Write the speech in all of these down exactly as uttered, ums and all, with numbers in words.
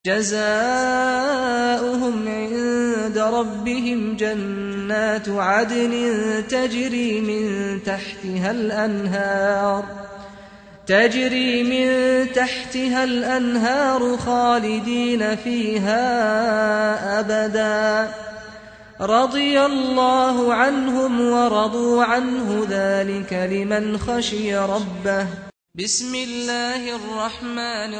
جزاؤهم عند ربهم جنات عدن تجري من تحتها الأنهار تجري من تحتها الأنهار خالدين فيها أبدا رضي الله عنهم ورضوا عنه ذلك لمن خشي ربه. بسم الله الرحمن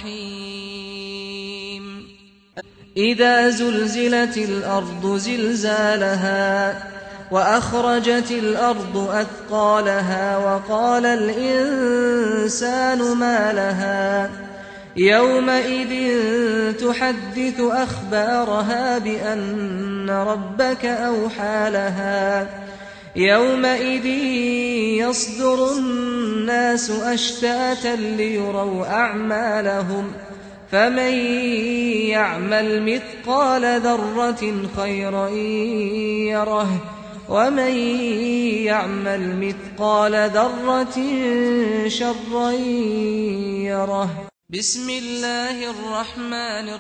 الرحيم. إذا زلزلت الأرض زلزالها وأخرجت الأرض أثقالها وقال الإنسان ما لها يومئذ تحدث أخبارها بأن ربك أوحى لها يومئذ يصدر الناس أشتاتا ليروا أعمالهم فمن يعمل مثقال ذرة خيرا يره ومن يعمل مثقال ذرة شرا يره. بسم الله الرحمن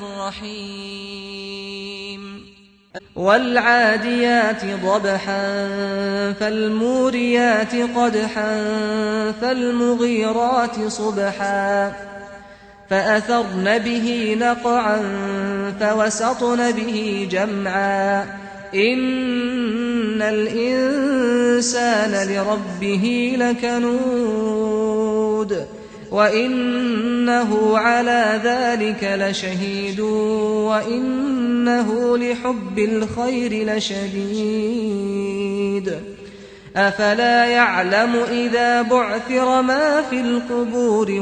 الرحيم. والعاديات ضبحا فالموريات قدحا فالمغيرات صبحا فأثرن به نقعا فوسطن به جمعا إن الإنسان لربه لكنود وإنه على ذلك لشهيد وإنه لحب الخير لشديد أفلا يعلم إذا بعثر ما في القبور